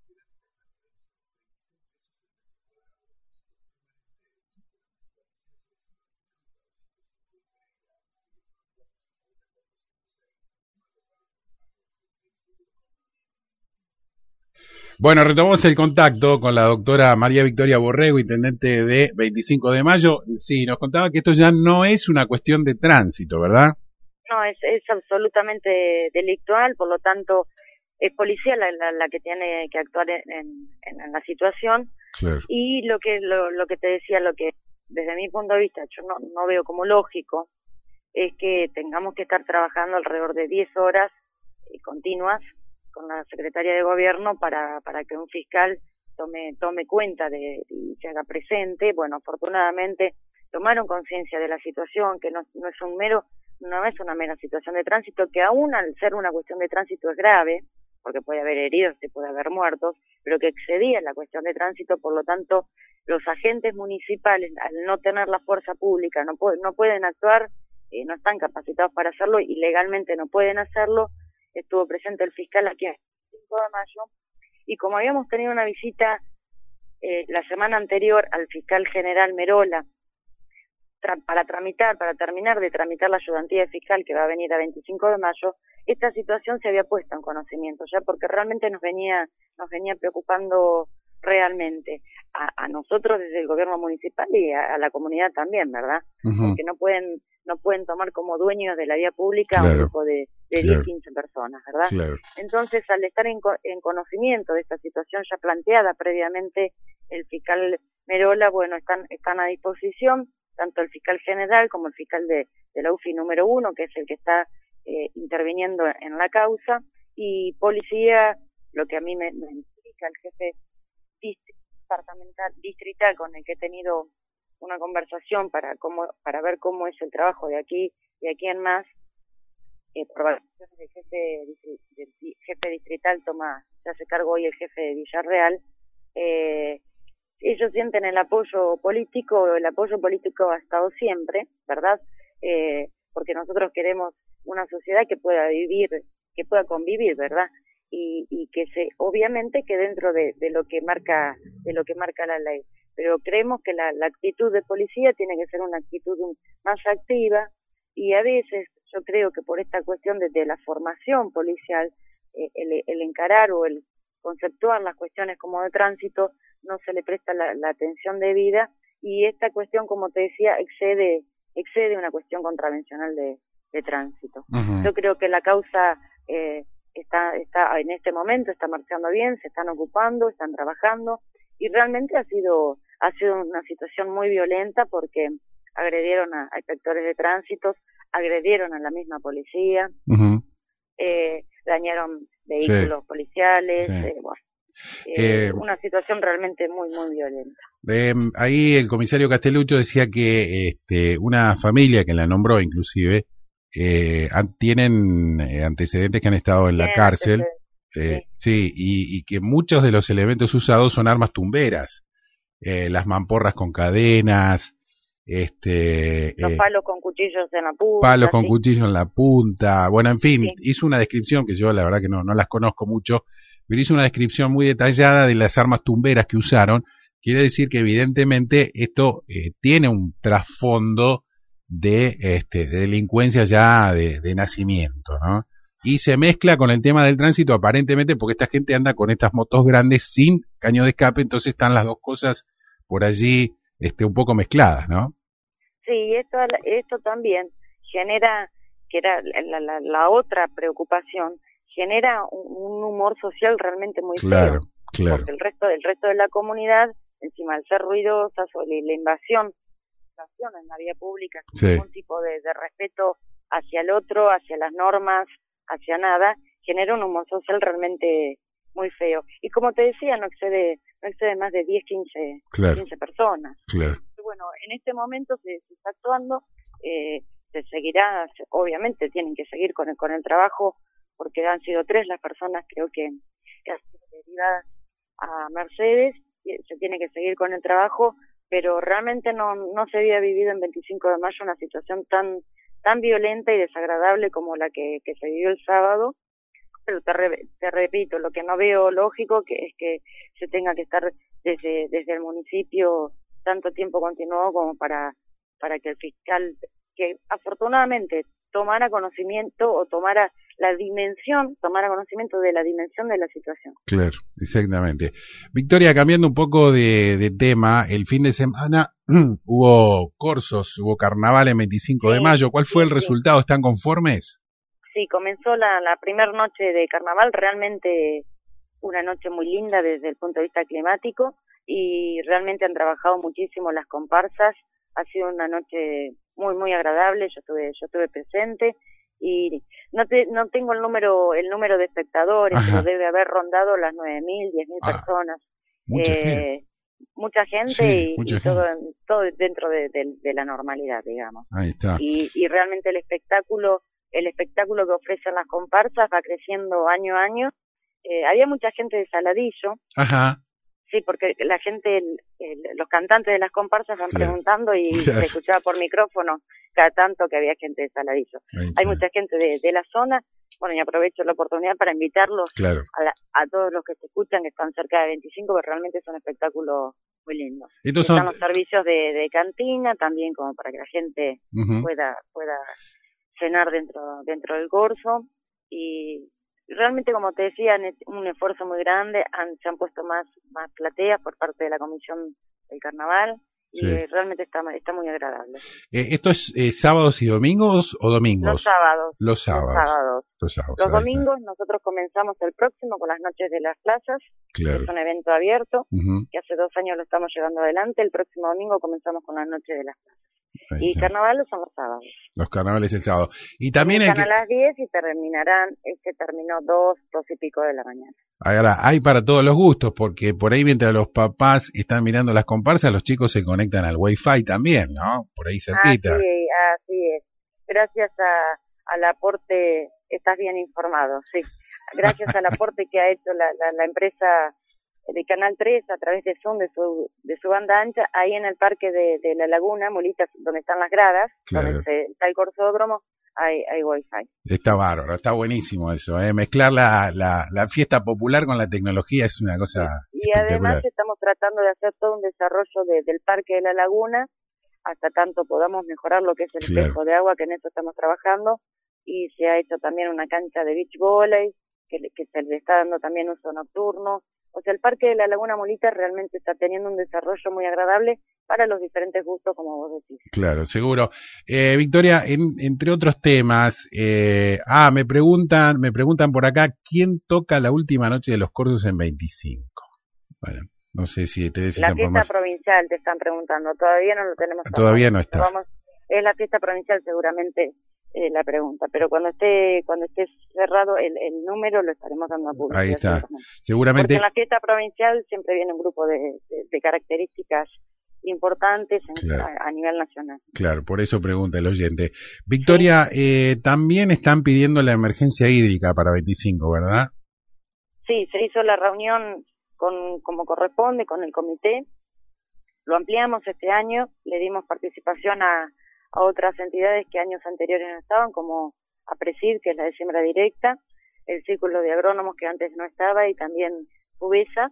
Bueno, retomamos el contacto con la doctora María Victoria Borrego, intendente de 25 de Mayo. Sí, nos contaba que esto ya no es una cuestión de tránsito, ¿verdad? No, es absolutamente delictual, por lo tanto, es policía la que tiene que actuar en la situación. Claro. Y lo que te decía, lo que desde mi punto de vista yo no veo como lógico, es que tengamos que estar trabajando alrededor de 10 horas continuas con la secretaria de gobierno para que un fiscal tome cuenta y se haga presente. Bueno, afortunadamente tomaron conciencia de la situación, que no es una mera situación de tránsito, que aún al ser una cuestión de tránsito es grave, porque puede haber heridos y puede haber muertos, pero que excedía la cuestión de tránsito. Por lo tanto, los agentes municipales, al no tener la fuerza pública, no pueden actuar, no están capacitados para hacerlo y legalmente no pueden hacerlo. Estuvo presente el fiscal aquí el 5 de mayo, y como habíamos tenido una visita la semana anterior al fiscal general Merola para terminar de tramitar la ayudantía de fiscal que va a venir a 25 de mayo, esta situación se había puesto en conocimiento ya, porque realmente nos venía preocupando realmente a nosotros desde el gobierno municipal y a la comunidad también, ¿verdad? Uh-huh. Porque no pueden tomar como dueños de la vía pública Claro, un grupo de 10, 15 personas, ¿verdad? Claro. Entonces, al estar en conocimiento de esta situación ya planteada previamente, el fiscal Merola, bueno, están a disposición, tanto el fiscal general como el fiscal de la UFI número 1, que es el que está interviniendo en la causa, y policía, lo que a mí me indica el jefe departamental distrital, con el que he tenido una conversación para ver cómo es el trabajo de aquí en más, por vacaciones del jefe distrital se hace cargo hoy el jefe de Villarreal. Ellos sienten el apoyo político ha estado siempre, ¿verdad? Porque nosotros queremos una sociedad que pueda convivir, ¿verdad? Y que obviamente que dentro de lo que marca la ley. Pero creemos que la actitud de policía tiene que ser una actitud más activa, y a veces yo creo que por esta cuestión de la formación policial, el encarar o el conceptuar las cuestiones como de tránsito no se le presta la atención debida, y esta cuestión, como te decía, excede una cuestión contravencional de tránsito. Uh-huh. Yo creo que la causa está en este momento está marchando bien, se están ocupando, están trabajando, y realmente ha sido una situación muy violenta, porque agredieron a inspectores de tránsito, agredieron a la misma policía, Uh-huh. Dañaron vehículos policiales, Sí. una situación realmente muy, muy violenta. Ahí el comisario Castelluccio decía que una familia que la nombró inclusive tienen antecedentes que han estado en la cárcel, sí, y que muchos de los elementos usados son armas tumberas, las mamporras con cadenas, los palos con cuchillos en la punta. Palos con cuchillo en la punta, bueno, en fin, Sí. Hizo una descripción que yo la verdad que no las conozco mucho, pero hizo una descripción muy detallada de las armas tumberas que usaron. Quiere decir que evidentemente esto tiene un trasfondo de delincuencia ya de nacimiento, ¿no? Y se mezcla con el tema del tránsito aparentemente porque esta gente anda con estas motos grandes sin caño de escape, entonces están las dos cosas por allí un poco mezcladas, ¿no? Sí, esto también genera, que era la otra preocupación, genera un humor social realmente muy feo. Claro. Porque el resto de la comunidad, encima al ser ruidosas o la invasión en la vía pública, sin ningún tipo de respeto hacia el otro, hacia las normas, hacia nada, genera un humor social realmente muy feo. Y como te decía, no excede más de 10, 15 personas. Claro. Bueno, en este momento se está actuando, se seguirá, obviamente tienen que seguir con el trabajo, porque han sido 3 las personas, creo que han sido derivadas a Mercedes, se tiene que seguir con el trabajo, pero realmente no se había vivido en 25 de mayo una situación tan violenta y desagradable como la que se vivió el sábado, pero te repito, lo que no veo lógico es que se tenga que estar desde el municipio tanto tiempo continuado como para que el fiscal, que afortunadamente tomara conocimiento o tomara conocimiento de la dimensión de la situación. Claro, exactamente. Victoria, cambiando un poco de tema, el fin de semana hubo corsos, hubo carnaval el 25 de mayo. ¿Cuál fue el resultado? ¿Están conformes? Sí, comenzó la primera noche de carnaval, realmente una noche muy linda desde el punto de vista climático, y realmente han trabajado muchísimo las comparsas. Ha sido una noche muy, muy agradable. Yo estuve presente, y no tengo el número de espectadores, pero debe haber rondado las 9.000, 10.000 personas. Mucha gente, sí, y todo dentro de la normalidad, digamos. Ahí está. Y realmente el espectáculo que ofrecen las comparsas va creciendo año a año. Había mucha gente de Saladillo. Ajá. Sí, porque la gente, los cantantes de las comparsas van preguntando, y se escuchaba por micrófono cada tanto que había gente de Saladillo. Hay mucha gente de la zona. Bueno, y aprovecho la oportunidad para invitarlos a todos los que se escuchan, que están cerca de 25, que realmente es un espectáculo muy lindo. Están los servicios de cantina también, como para que la gente pueda cenar dentro del corso. Y realmente, como te decía, un esfuerzo muy grande. Se han puesto más plateas por parte de la comisión del carnaval, y realmente está muy agradable. ¿Esto es sábados y domingos o domingos? Los sábados. Los domingos nosotros comenzamos el próximo con las noches de las plazas. Claro. Es un evento abierto que hace 2 años lo estamos llevando adelante. El próximo domingo comenzamos con las noches de las plazas. Y carnavales son los sábados. Los carnavales el sábado. Y también a las 10 y terminó 2 y pico de la mañana. Ahora, hay para todos los gustos, porque por ahí mientras los papás están mirando las comparsas, los chicos se conectan al Wi-Fi también, ¿no? Por ahí cerquita. Así es. Gracias al aporte, estás bien informado, sí. Gracias al aporte que ha hecho la empresa de Canal 3 a través de Zoom, de su banda ancha, ahí en el parque de la Laguna, Molitas, donde están las gradas, donde está el corsódromo, hay Wi-Fi. Está bárbaro, está buenísimo eso, mezclar la fiesta popular con la tecnología es una cosa y además estamos tratando de hacer todo un desarrollo del parque de la Laguna, hasta tanto podamos mejorar lo que es el espejo de agua, que en eso estamos trabajando, y se ha hecho también una cancha de beach volley, que se le está dando también uso nocturno. O sea, el Parque de la Laguna Molita realmente está teniendo un desarrollo muy agradable para los diferentes gustos, como vos decís. Claro, seguro. Victoria, entre otros temas, me preguntan por acá, ¿quién toca la última noche de los corsos en 25? Bueno, no sé si te des esa información. La fiesta provincial te están preguntando, todavía no lo tenemos. Todavía no está. Es la fiesta provincial seguramente. La pregunta, pero cuando esté cerrado el número lo estaremos dando a público. Ahí está, seguramente. Porque en la fiesta provincial siempre viene un grupo de características importantes a nivel nacional. Claro, por eso pregunta el oyente. Victoria, también están pidiendo la emergencia hídrica para 25, ¿verdad? Sí, se hizo la reunión como corresponde con el comité, lo ampliamos este año, le dimos participación a otras entidades que años anteriores no estaban, como APRESID, que es la de siembra directa, el Círculo de Agrónomos, que antes no estaba, y también FUBESA,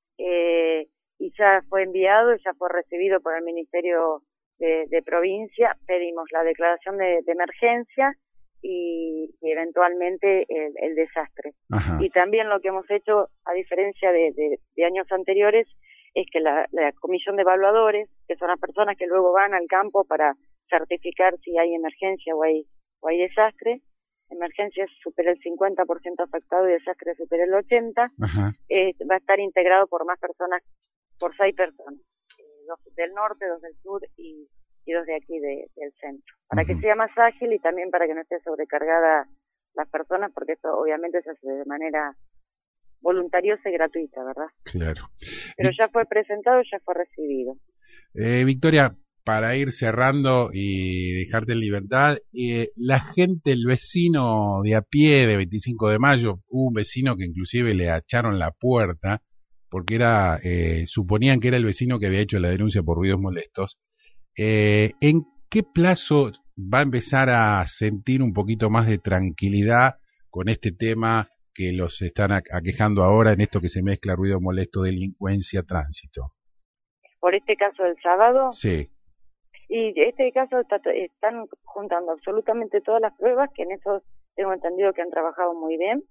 y ya fue enviado, ya fue recibido por el Ministerio de Provincia. Pedimos la declaración de emergencia y eventualmente el desastre. Ajá. Y también lo que hemos hecho, a diferencia de años anteriores, es que la comisión de evaluadores, que son las personas que luego van al campo para certificar si hay emergencia o hay desastre, emergencia supera el 50% afectado y desastre supera el 80%, va a estar integrado por más personas, por 6 personas, 2 del norte, 2 del sur y 2 de aquí del centro, para que sea más ágil y también para que no esté sobrecargada las personas, porque esto obviamente se hace de manera voluntariosa y gratuita, ¿verdad? Claro. Pero ya fue presentado, ya fue recibido. Victoria, para ir cerrando y dejarte en libertad, la gente, el vecino de a pie de 25 de mayo, hubo un vecino que inclusive le echaron la puerta porque suponían que era el vecino que había hecho la denuncia por ruidos molestos. ¿En qué plazo va a empezar a sentir un poquito más de tranquilidad con este tema que los están aquejando ahora en esto que se mezcla ruido molesto, delincuencia, tránsito? Por este caso del sábado, Sí. y este caso están juntando absolutamente todas las pruebas, que en eso tengo entendido que han trabajado muy bien.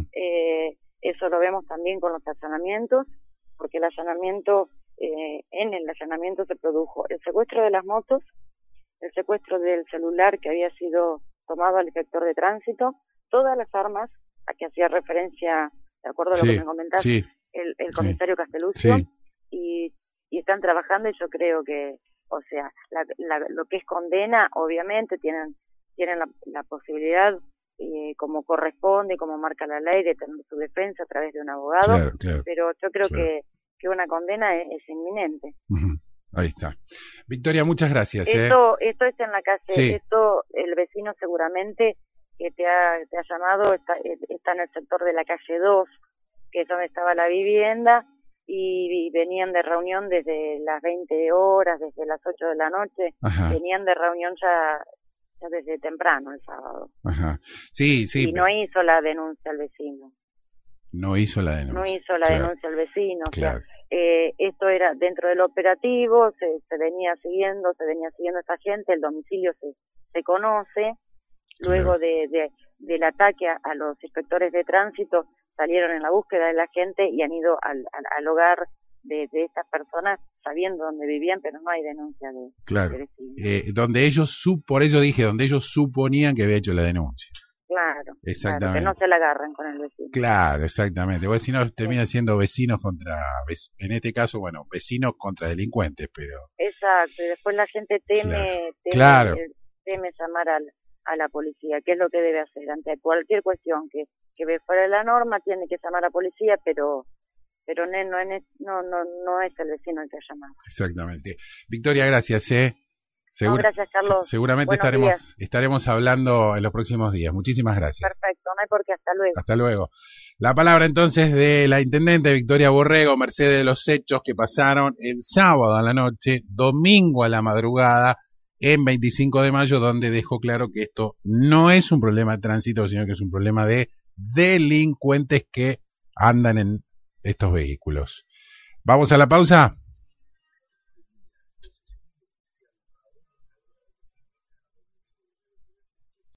Eso lo vemos también con los allanamientos, porque el allanamiento, en el allanamiento se produjo el secuestro de las motos, el secuestro del celular que había sido tomado al inspector de tránsito, todas las armas a que hacía referencia, de acuerdo a lo que me comentaste, el comisario Castelluccio, y están trabajando, y yo creo que, o sea, lo que es condena, obviamente tienen la posibilidad, como corresponde, como marca la ley, de tener su defensa a través de un abogado, pero yo creo que una condena es inminente. Ahí está. Victoria, muchas gracias. Esto es en la calle, esto el vecino seguramente que te ha llamado está en el sector de la calle 2, que es donde estaba la vivienda, y venían de reunión desde las 20 horas, desde las 8 de la noche. Ajá. Venían de reunión ya desde temprano el sábado. Ajá. Sí. Y no hizo la denuncia el vecino. No hizo la denuncia el vecino. Claro. O sea, esto era dentro del operativo, se venía siguiendo esta gente, el domicilio se conoce. Luego del ataque a los inspectores de tránsito, salieron en la búsqueda de la gente y han ido al hogar de estas personas sabiendo dónde vivían, pero no hay denuncia de vecinos. Donde ellos suponían que había hecho la denuncia. Claro, exactamente. Que no se la agarran con el vecino. Claro, exactamente. Porque si no terminan siendo vecinos contra, en este caso, bueno, vecinos contra delincuentes, pero... Exacto, y después la gente teme llamar a la policía, que es lo que debe hacer ante cualquier cuestión que ve fuera de la norma, tiene que llamar a la policía, pero no es el vecino el que ha llamado. Exactamente. Victoria, gracias. Gracias, Carlos. Seguramente estaremos hablando en los próximos días. Muchísimas gracias. Perfecto, no hay por qué. Hasta luego. Hasta luego. La palabra entonces de la intendente Victoria Borrego, merced de los hechos que pasaron el sábado a la noche, domingo a la madrugada, en 25 de mayo, donde dejó claro que esto no es un problema de tránsito, sino que es un problema de delincuentes que andan en estos vehículos. ¿Vamos a la pausa?